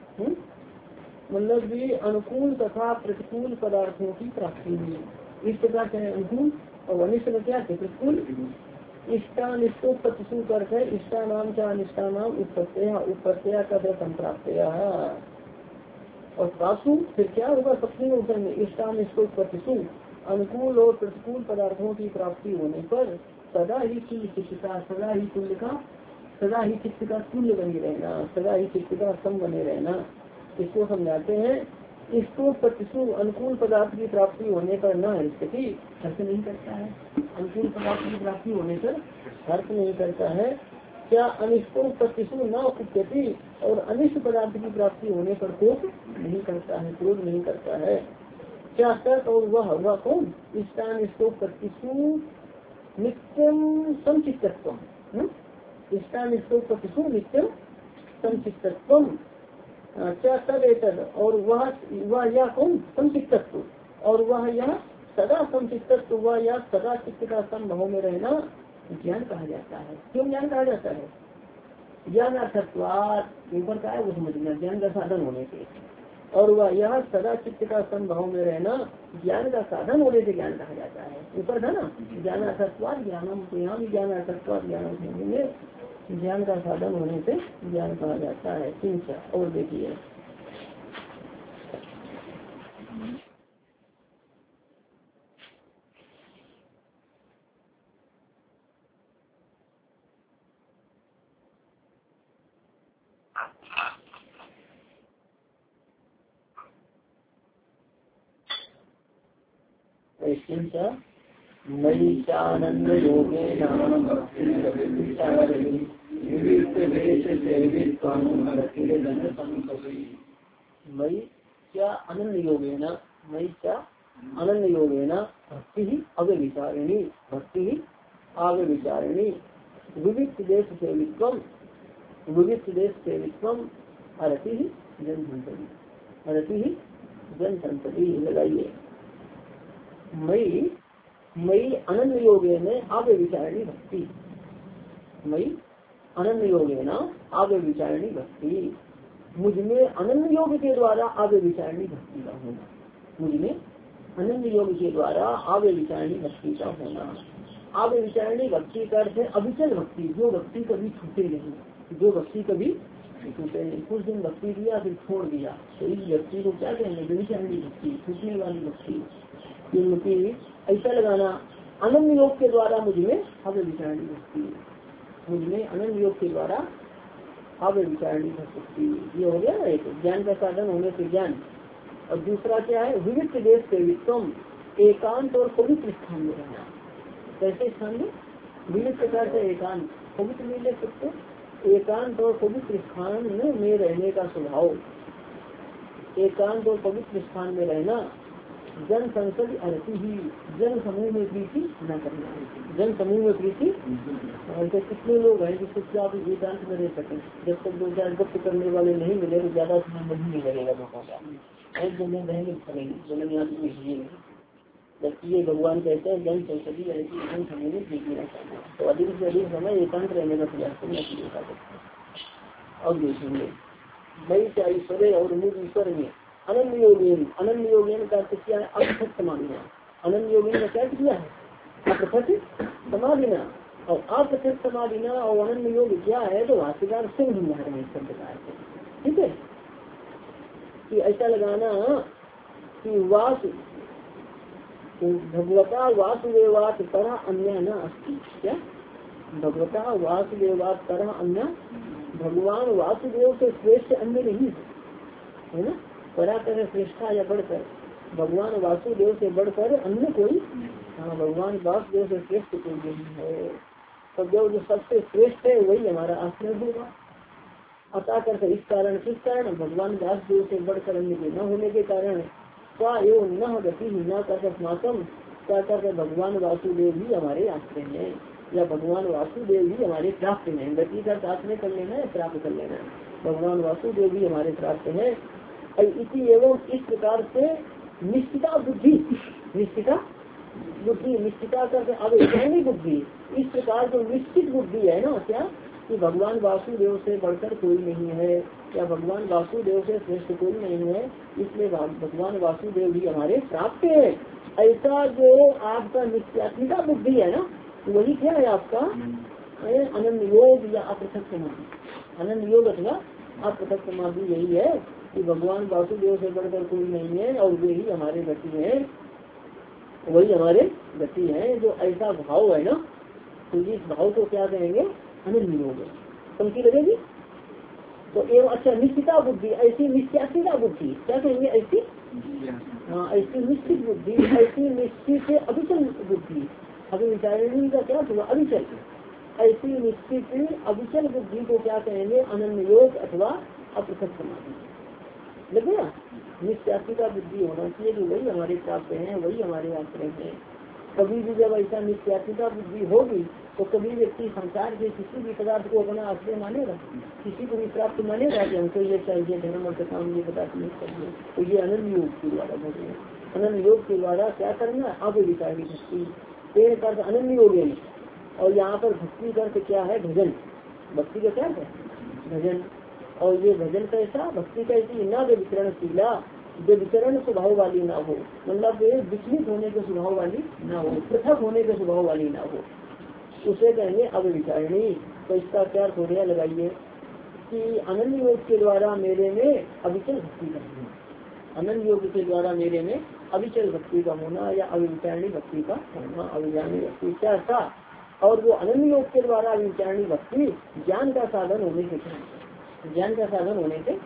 मतलब भी अनुकूल तथा प्रतिकूल पदार्थों की प्राप्ति हुई। इस प्रकार से अनुकूल और अनिष्ट में क्या थे प्रतिकूल। इष्टानिष्टो प्रतिशु करते इष्टा नाम क्या अनिष्टा नाम उत्पत्तिया, उत्पत्तिया करते संप्राप्तया। और प्रासु फिर क्या होगा सबसे उत्तर में इष्टानिष्टो प्रतिशु, अनुकूल और प्रतिकूल पदार्थों की प्राप्ति होने पर सदा ही तुल्य चित्त का, सदा ही तुल्य का, सदा ही चित्त का तुल्य बने रहना, सदा ही चित्त का सम बने रहना। इसको समझाते हैं। इसको प्रतिशु अनुकूल पदार्थ की प्राप्ति होने पर न स्थिति हर्ष नहीं करता है, अनुकूल पदार्थ की प्राप्ति होने पर हर्ष नहीं करता है। क्या अनिष्टो प्रतिशु न उपत्यति, और अनिष्ट पदार्थ की प्राप्ति होने पर क्रोध नहीं करता है, क्रोध नहीं करता है। क्या सत और वह वह कौन इष्टानिष्टो प्रतिशु नित्यम संचित्तत्व, इष्टानिष्टो प्रतिशु नित्यम संचित्तत्व। क्या सद एतद, और वह वह यह कौन संचित्तत्व, और वह यह सदा संचित्तत्व, वह यह सदा चित्त का संभाव में रहना ज्ञान कहा जाता है। क्यों ज्ञान कहा जाता है? ज्ञान अर्थत्वाद ऊपर का है वो समझना, ज्ञान का साधन होने से, और वह यह सदा चित्त का संभाव में रहना ज्ञान का साधन होने से ज्ञान कहा जाता है। ऊपर था ना ज्ञान अर्थत्वाद ज्ञानम, तो यहाँ भी ज्ञान अर्थत्वाद ज्ञानम में ज्ञान का साधन होने से ज्ञान कहा जाता है। ठीक है, और देखिए मयिचानंद योगेन मयि क्या अनन्य योगेन, मयि क्या अनन्य योगेन भक्ति ही अव्यभिचारिणी, भक्ति ही अव्यभिचारिणी, विविध देश सेवित्वम, विविध देश सेवित्वम अरति ही जन संतति, अरति ही जन संतति। लगाइए मयि, मयि अनन्य योगे में आव्य विचारणी भक्ति, मयि अनन्य योगे न आव्य विचारणी भक्ति, मुझमें अनन्य योग के द्वारा आव्य विचारणी भक्ति का होना, मुझमें अनन्य योग के द्वारा आव्य विचारणी भक्ति का होना। आव्य विचारणी भक्ति का अर्थ है अविचल भक्ति, जो भक्ति कभी छूटे नहीं, जो भक्ति कभी छूटे नहीं। कुछ दिन भक्ति दिया फिर छोड़ दिया, तो इस व्यक्ति को क्या कहेंगे? विचारणी भक्ति, छूटने वाली भक्ति। क्योंकि ऐसा लगाना अनन्य योग के द्वारा मुझमें अव्य विचारणी भक्ति, मुझमें अनन्य योग के द्वारा अव्य विचारणी भक्ति, ये हो गया ना एक ज्ञान का साधन होने से ज्ञान। और दूसरा क्या है? विविध देश सेवित्वम, एकांत और पवित्र स्थान में रहना। कैसे स्थान में? विविध प्रकार से एकांत, पवित्र नहीं ले सकते, एकांत और पवित्र स्थान में रहने का स्वभाव, एकांत और पवित्र स्थान में रहना। जन संसद अरती ही, जन समूह में प्रीति न करना, जन समूह में प्रीति। ऐसे कितने लोग हैं जिससे आप एकांत में रह सकें? जब तक दो चार गप्त करने वाले नहीं मिले तो ज्यादा समय नहीं लगेगा लोगों का, एक जगह रहेंगे करेंगे जलन यहाँ भी। जबकि ये भगवान कहते हैं जन संसदी ऐसी जन समूह में प्रीति न करना, तो अधिक से अधिक समय एकांत रहने का प्रयास करना चाहिए। और देखेंगे मई से ईश्वर और मुझ ईश्वर में अनन्य योगेन, अनन्य योगेन का क्या है? अपृथक समाधिना। अनन्य योगेन का क्या किया है? अपृथक समाधिना। और अपृथक समाधिना और अनन्य योग क्या है? तो भाष्यकार सिंह समझा रहे हैं इस शब्द का। ठीक है कि ऐसा लगाना कि वास तो भगवता वासुदेवात तरह अन्य न अस्ति। क्या भगवता वासुदेवात तरह अन्य, भगवान वासुदेव से श्रेष्ठ अन्य नहीं है ना। पराकर श्रेष्ठा या बढ़कर, भगवान वासुदेव से बढ़कर अन्य कोई, हाँ भगवान वासुदेव से श्रेष्ठ कोई नहीं है। तो जो जो सबसे श्रेष्ठ है वही हमारा आश्रय होगा। अतः करके इस कारण, किस कारण, भगवान वासुदेव से बढ़कर अन्य के न होने के कारण, क्या एवं न गति न कर स्नातम, क्या करके भगवान वासुदेव भी हमारे आश्रय हैं, या भगवान वासुदेव भी हमारे प्राप्त हैं। गति का आश्रय कर लेना है, प्राप्त कर लेना है। भगवान वासुदेव भी हमारे प्राप्त हैं। इसी एवं इस प्रकार से निश्चिता बुद्धि, निश्चिता बुद्धि, निश्चिता करके अब इतनी बुद्धि, इस प्रकार जो निश्चित बुद्धि है ना, क्या कि भगवान वासुदेव से बढ़कर कोई नहीं है, या भगवान वासुदेव से श्रेष्ठ कोई नहीं है, इसलिए भगवान वासुदेव भी हमारे प्राप्त है। ऐसा जो आपका निश्चयात्मिका बुद्धि है ना, वही क्या है आपका अनन्य योग या अपृथक समाधि। अनन्य योग अथवा अपृथक समाधि यही है कि भगवान वासुदेव से बढ़कर कोई नहीं है और वे ही हमारे गति है, वही हमारे गति है। जो ऐसा भाव है ना, तो इस भाव को क्या कहेंगे, अनन्य योग। पंक्ति लगेगी तो एवं अच्छा निश्चिता बुद्धि, ऐसी निश्चयात्मिका बुद्धि क्या कहेंगे, ऐसी हाँ ऐसी निश्चित बुद्धि, ऐसी निश्चित अविचल बुद्धि। अभी विचारणी का क्या हुआ, अविचल। ऐसी निश्चित अविचल बुद्धि को क्या कहेंगे, अनन्य योग अथवा अपृथक समाधि। लग गया। निश्चयात्मिका बुद्धि होना चाहिए कि वही हमारे प्राप्त हैं, वही हमारे आश्रय हैं। कभी भी जब ऐसा निश्चयात्मिका बुद्धि होगी तो कभी व्यक्ति संसार के किसी भी पदार्थ को अपना आश्रय मानेगा, किसी को भी प्राप्त मानेगा कि हमको ये चाहिए, धर्म और काम ये पदार्थ नहीं चाहिए। तो ये अनन्य योग के द्वारा बोले, अनन्य योग के द्वारा क्या करना, अब विचारी भक्ति पेड़ कर अनन्य योग है। और यहाँ पर भक्ति करके क्या है, भजन। भक्ति का क्या है, भजन। और ये भजन कैसा, भक्ति कैसी, न वे विचरणशीला, जो विचरण स्वभाव वाली ना हो, मतलब विचलित होने के स्वभाव वाली ना हो, पृथक होने के स्वभाव वाली ना हो, उसे कहेंगे अब विचारणी। तो इसका क्या अर्थ हो गया, लगाइए कि अनन्य योग के द्वारा मेरे में अविचल भक्ति का होना, अनन्य योग के द्वारा मेरे में अविचल भक्ति का होना या अविचारणी भक्ति का होना। अविचारणी भक्ति क्या था, और वो अनन्य योग के द्वारा अविचारणी भक्ति ज्ञान का साधन होने से, ज्ञान का साधन होने से।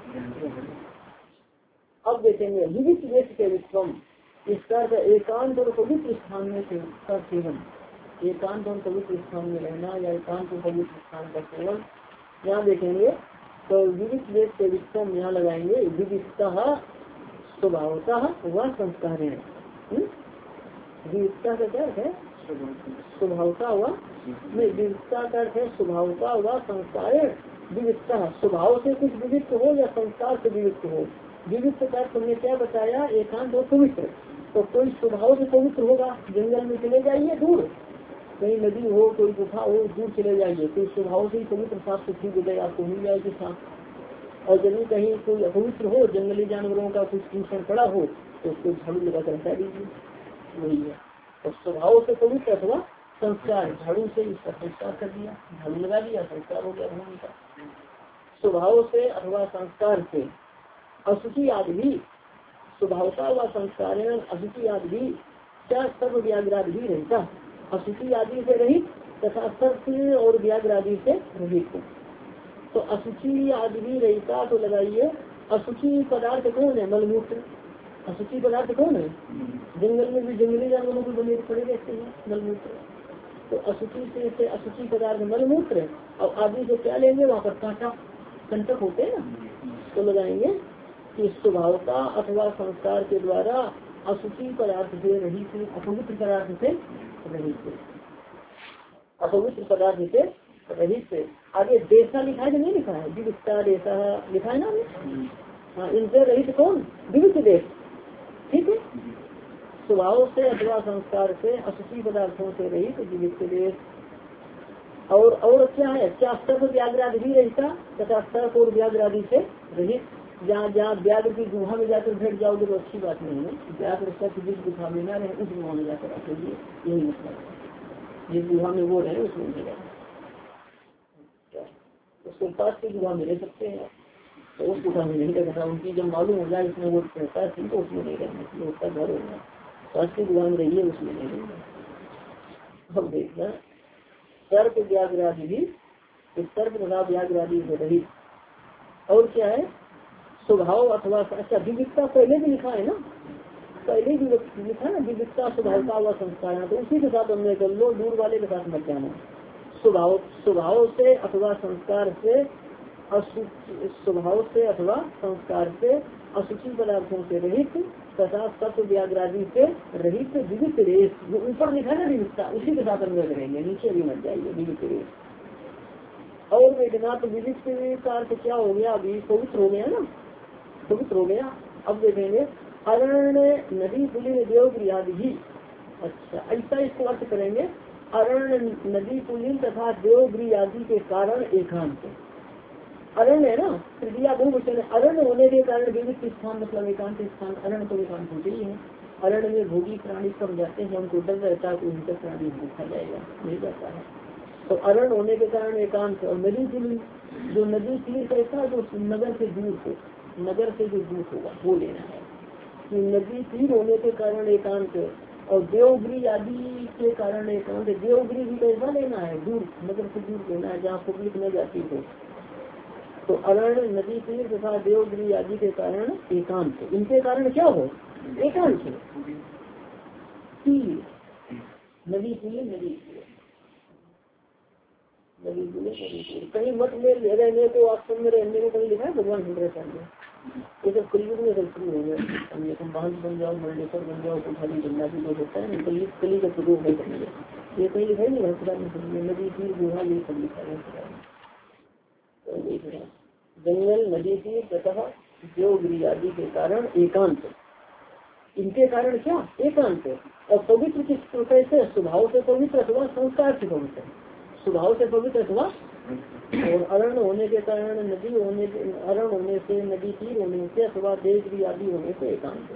अब देखेंगे विविध वेश के विश्वम, इसका एकांत और पवित्र स्थान में सेवन, एकांत और पवित्र स्थान में रहना या एकांत और पवित्र स्थान का सेवन। यहाँ देखेंगे तो विविध वेश के विश्वम यहाँ लगाएंगे विविधता स्वभावता व संस्कार है। विविधता का क्या है, स्वभावता हुआ, विविधता का अर्थ है स्वभावता हुआ संस्कार। विविधता स्वभाव से कुछ विविध हो या संस्कार से विविध हो। विविध का तुमने क्या बताया, एकांत और पवित्र। तो कोई स्वभाव से पवित्र होगा, जंगल में चले जाइए दूर, कहीं नदी हो, कोई गुफा हो, दूर चले जाइए, कोई स्वभाव से ही पवित्र साफ सुथरी जगह आपको मिल जाएगी साफ। और यदि कहीं कोई अपवित्र हो, जंगली जानवरों का कुछ दूषण पड़ा हो, तो उसको झाड़ू लगाकर हटा दीजिए, वही है। तो स्वभाव से पवित्र अथवा संस्कार, झाड़ू से इसका संस्कार कर दिया, झाड़ू लगा दिया, संस्कार हो गया भूमि का। स्वभाव से अथवा संस्कार से अशुचि आदि भी, स्वभावता व संस्कार अशुचि आदि भी क्या सर्व व्याग्राद भी रहता, अशुचि आदि से रहित तथा सर्व और व्याग्रादि से रहित। तो अशुचि आदि भी रहता, तो लगाइए अशुचि पदार्थ कौन है, मलमूत्र। अशुचि पदार्थ कौन है, जंगल में भी जंगली जानवरों को बने पड़े रहते हैं मलमूत्र। तो अशुचि से, से अशुचि पदार्थ मलमूत्र, और आदि से क्या लेंगे, वहाँ पर कांटा कंटक होते हैं ना, तो लगाएंगे कि स्वभावता अथवा संस्कार के द्वारा अशुचि पदार्थ से रहित, अपवित्र पदार्थ से रहित, अपवित्र पदार्थ से रहित। आगे देशा लिखा है कि नहीं लिखा है, विविधता देशा लिखा है ना। हाँ, इनसे रहित कौन, विविध देश, ठीक है। स्वभाव से अथवा संस्कार से अशुचि पदार्थों से रहित विविध देश। और और क्या है, क्या सर्व व्याग्रादि भी रहता तथा सर्व और व्याग्रादि से रहित। जहाँ जहाँ व्याघ्र की गुहा में जाकर बैठ जाओगे तो अच्छी बात नहीं है, व्याघ्र सर्प जिस गुहा में ना रहे उस गुहा में जाकर आते, यही मतलब है। जिस गुहा में वो रहे उसमें नहीं रहे, उसको पास की गुहा में रह सकते हैं, तो उस गुहा में नहीं रहता। उनकी जब मालूम हो जाए इसमें वो रहता है तो उसमें नहीं रहना चाहिए, उसका घर होगा। वास्तविक मान रही है उसमें नहीं है। अब देखना तर्क व्याग्रादि भी तर्क तथा व्याग्रादि से रही। और क्या है स्वभाव अथवा अच्छा विविधता पहले भी लिखा है ना, पहले भी लिखा है ना विविधता स्वभाव का हुआ संस्कार, तो उसी के साथ हमने कर लो, दूर वाले के साथ मत जाना। स्वभाव स्वभाव से अथवा संस्कार से स्वभाव से अथवा संस्कार से अशुचि पदार्थों से रहित तथा तत्व व्याग्रादि से रहित विविध रेस, जो ऊपर लिखा है ना विविधता, उसी के साथ हम करेंगे, नीचे भी मत जाइए विविध रेस। और देखना तो विविध का अर्थ क्या हो गया, अभी पवित्र हो गया ना, पवित्र हो गया। अब देखेंगे अरण्य नदी पुलिन देवगिरी आदि ही। अच्छा ऐसा इसको अर्थ करेंगे, अरण्य नदी पुलिन तथा देवगिरी आदि के कारण एकांत। अरण्य है ना, तृतीया बहुवचन, अरण्य होने के कारण विविध स्थान मतलब एकांत स्थान, अरण्य तो एकांत होते ही है। अरण्य में भोगी प्राणी सब जाते हैं, उनको डर रहता है तो उनका प्राणी देखा जाएगा, नहीं जाता है। तो अरण्य होने के कारण एकांत। और नदी पुलिन, जो नदी तीर कैसा जो नगर से दूर हो, नगर से जो दूर होगा वो लेना है कि नदी तीर होने के कारण एकांत। और देवगिरी आदि के कारण एकांत, देवगिरी भी कैसा लेना है, दूर, नगर से दूर लेना है, जहाँ पब्लिक न जाती हो। तो अरण्य नदी तीर तथा देवगिरी आदि के कारण एकांत, इनके कारण क्या हो एकांत। तीर नदी तीर नदी नदी तीर कहीं मठ में रहने को, आश्रम में रहने को कहीं लिखा है भगवान शंकराचार्य, ये सब कलयुग में सब शुरू हो गया। तुम बांध बन जाओ, मंडलेश्वर बन जाओ, कुठारी गंगा जी जो होता है कली कली का प्रयोग नहीं करेंगे, ये कहीं लिखा ही नहीं है। नदी तीर गुहा ये सब लिखा है। जंगल नदी तीर तथा देवगिरी आदि के कारण एकांत, इनके कारण क्या एकांत। और पवित्र किस कैसे, स्वभाव से पवित्र अथवा संस्कार से पवित्र, स्वभाव से पवित्र अथवा। और अरण्य होने के कारण नदी होने अरण्य होने से, नदी तीर होने से अथवा देवगिरी आदि होने से एकांत।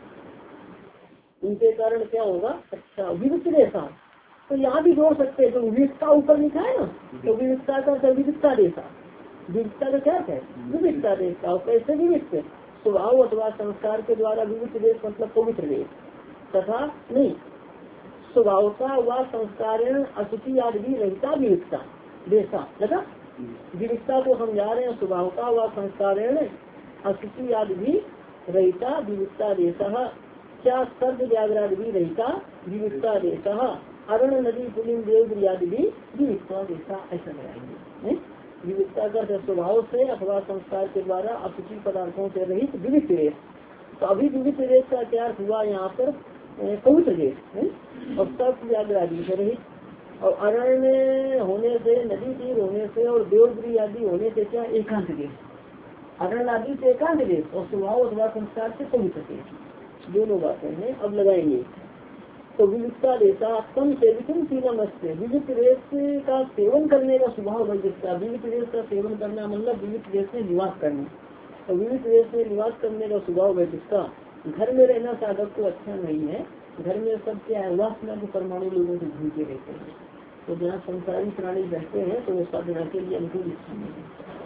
इनके कारण क्या होगा, अच्छा विविध रेशा, तो यहाँ भी जोड़ सकते हैं। तो विविधता ऊपर लिखा है ना, तो विविधता का विविधता रेशा, विविधता का क्या है विविधता रेशा। कैसे विविध, स्वभाव अथवा संस्कार के द्वारा विविध देश मतलब पवित्र देश, तथा नहीं स्वभावता व संस्कार अशुचि आदि भी रहता विविधता रेशा, लगा विविधता को समझा रहे हैं। स्वभावता व संस्कार अशुचि आदि भी रहता विविधता रेशा, क्या सर्द व्याघ्राद भी रहता विविधता रेशा, अरण्य नदी पुलिन देवगिरी आदि भी विविधता रेशा, ऐसा लगाएंगे। विविधता का स्वभाव से अथवा संस्कार के द्वारा अशुचि पदार्थों से रहित विविध रेश। तो अभी विविध रेश का क्या अर्थ हुआ यहाँ पर, पवित्र देश है, और सब व्याघ्रादि से रहित। और अरण्य होने से, नदी तीर होने से और देवगिरी आदि होने से क्या एकांत देश, अरण्य आदि से एकांत देश और स्वभाव अथवा संस्कार से पवित्र देश, दोनों बातें हैं। अब लगाएंगे तो विविधता रेशा कम से विभिन्न तीनम से, विविध रेश का सेवन करने का स्वभाव है जिसका, विविध रेश का सेवन करना मतलब विविध रेश में निवास करना, तो विविध रेश में निवास करने का स्वभाव है जिसका। घर में रहना साधक को अच्छा नहीं है, घर में सब क्या है वासना के परमाणु लोगों से घूमते रहते हैं, तो जहाँ संसारी प्राणी रहते हैं तो वो साधना के लिए अनुकूल स्थान नहीं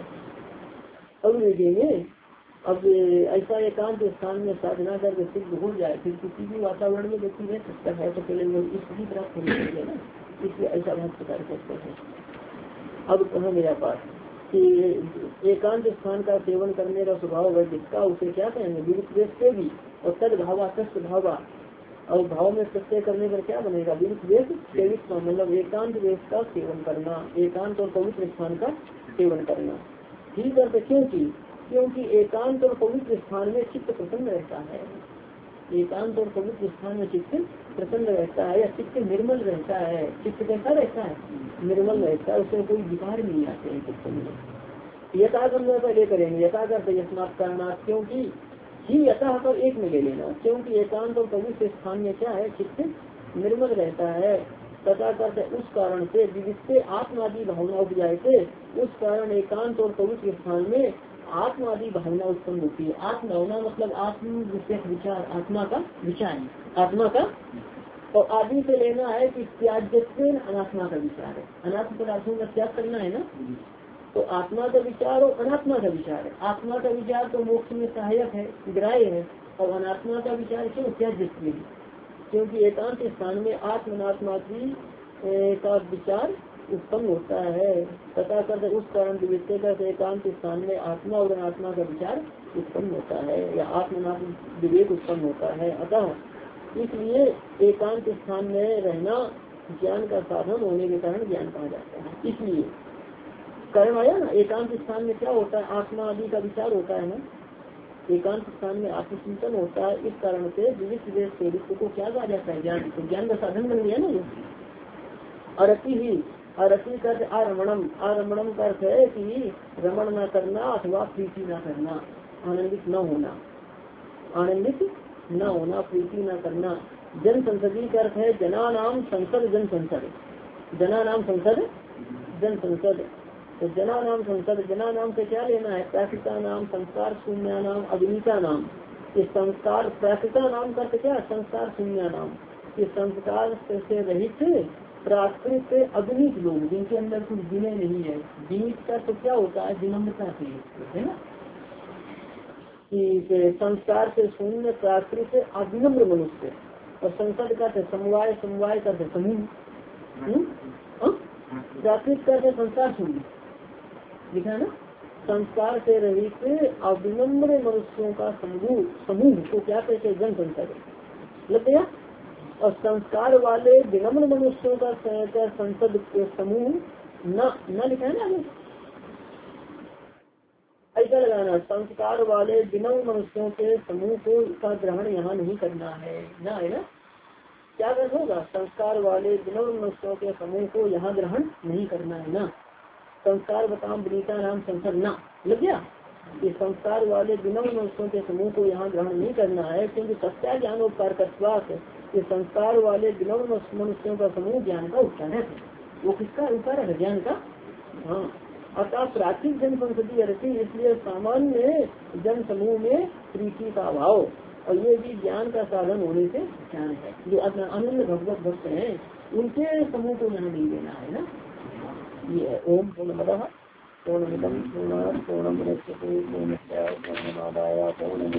है। अब देखेंगे, अब ऐसा एकांत स्थान में साधना करके सिद्ध हो जाए, फिर किसी भी वातावरण में व्यक्ति रह सकता है, तो पहले लोग स्थिति प्राप्त होनी चाहिए ना, इसलिए ऐसा बहुत प्रकार करते हैं। अब कहा मेरा पास कि एकांत स्थान का सेवन करने का स्वभाव है जिसका, उसे क्या कहेंगे विविध देश से भी। और तद भावा तस्त भावा, और भाव में प्रत्यय करने पर क्या बनेगा विविध देश सेवित, मतलब एकांत देश का सेवन करना, एकांत और पवित्र स्थान का सेवन करना। ठीक है, क्योंकि क्योंकि एकांत और पवित्र स्थान में चित्त प्रसन्न रहता है, एकांत और पवित्र स्थान में चित्त प्रसन्न रहता है या चित्त निर्मल रहता है। चित्त कैसा रहता है, निर्मल रहता है, उसमें कोई विकार नहीं आते हैं चित्त में। यथागम में पहले करेंगे, यथागत यस्मात् कारणात्, क्योंकि ही यथा पर एक में ले लेना, क्योंकि एकांत और पवित्र स्थान में क्या है चित्त निर्मल रहता है, तथा करते उस कारण से विविध आत्मादि भावना उपजाए थे, उस कारण एकांत और पवित्र स्थान में आत्मादि भावना उत्पन्न होती है। आत्म भावना मतलब आत्म विशेष विचार, आत्मा का विचार, आत्मा का। और आदि से लेना है कि त्याज्य अनात्मा का विचार है, अनात्म पदार्थों का त्याग करना है ना, तो आत्मा का विचार और अनात्मा का विचार है। आत्मा का विचार तो मोक्ष में सहायक है, ग्राह्य है, और अनात्मा का विचार क्यों त्याज्य, क्योंकि एकांत स्थान में आत्मनात्मात्री का विचार उत्पन्न होता है। तथा कर उस कारण विविधते का एकांत स्थान में आत्मा और अनात्मा का विचार उत्पन्न होता है या आत्मनात्म विवेक उत्पन्न होता है। अतः इसलिए एकांत स्थान में रहना ज्ञान का साधन होने के कारण ज्ञान कहा जाता है। इसलिए कारण आया ना, एकांत स्थान में क्या होता है, आत्मा आदि का विचार होता है ना, एकांत स्थान में आत्मचिंतन होता है। इस कारण से विविध विवेक स्वरूप को क्या कहा जाता है, ज्ञान। तो ज्ञान का साधन बन गया ना ये। अरति ही अरति कर आरमणम, आरमणम का अर्थ है कि रमण न करना अथवा प्रीति न करना, आनंदित न होना, आनंदित न होना, प्रीति न करना। जन संसदी का अर्थ है जना नाम संसद, जन संसद, जना नाम संसद, जन संसद। तो जना नाम संसद, जना नाम से क्या लेना है, प्राकृता नाम, संस्कार शून्य नाम, अग्निता नाम। इस संस्कार प्राकृता नाम का क्या, संस्कार शून्य नाम, इस संस्कार से रहित प्राकृत अग्नित लोग जिनके अंदर कुछ विनय नहीं है। विनित का तो क्या होता है, विनम्रता से, है ना, कि संस्कार से शून्य प्राकृत अविनम्र मनुष्य। और संसद का समवाय, समवाय का समूह, प्राकृत का संस्कार शून्य लिखा है ना, संस्कार से रहित अविनम्र मनुष्यों का समूह, समूह को क्या कहते हैं, जन संसद लग गया। और संस्कार वाले विनम्र मनुष्यों का संसद समूह न न लिखा है ना, ऐसा लगाना, संस्कार वाले विनम्र मनुष्यों के समूह को का ग्रहण यहाँ नहीं करना है ना, है ना। क्या ग्रहण होगा, संस्कार वाले विनम्र मनुष्यों के समूह को यहाँ ग्रहण नहीं करना है ना। संस्कार बताम विनीता नाम संसद ना लग गया। ये संस्कार वाले विनम्र मनुष्यों के समूह को यहाँ ग्रहण नहीं करना है, क्योंकि सत्या ज्ञान उपकार करवात, ये संस्कार वाले विनम्र मनुष्यों का समूह ज्ञान का उपचार है। वो किसका उपकार है, ज्ञान का। हाँ, अतः प्राचीन जन संसदीय अर्थ, इसलिए सामान्य जन समूह में प्रीति का अभाव, और ये भी ज्ञान का साधन होने से ज्ञान है। जो अनन्य भगवत भक्त हैं उनके समूह को यहाँ नहीं देना है ना। ये ओम पूर्णमदः पूर्णमिदं पूर्णात् पूर्णमुदच्यते पूर्णस्य पूर्णमादाय पूर्ण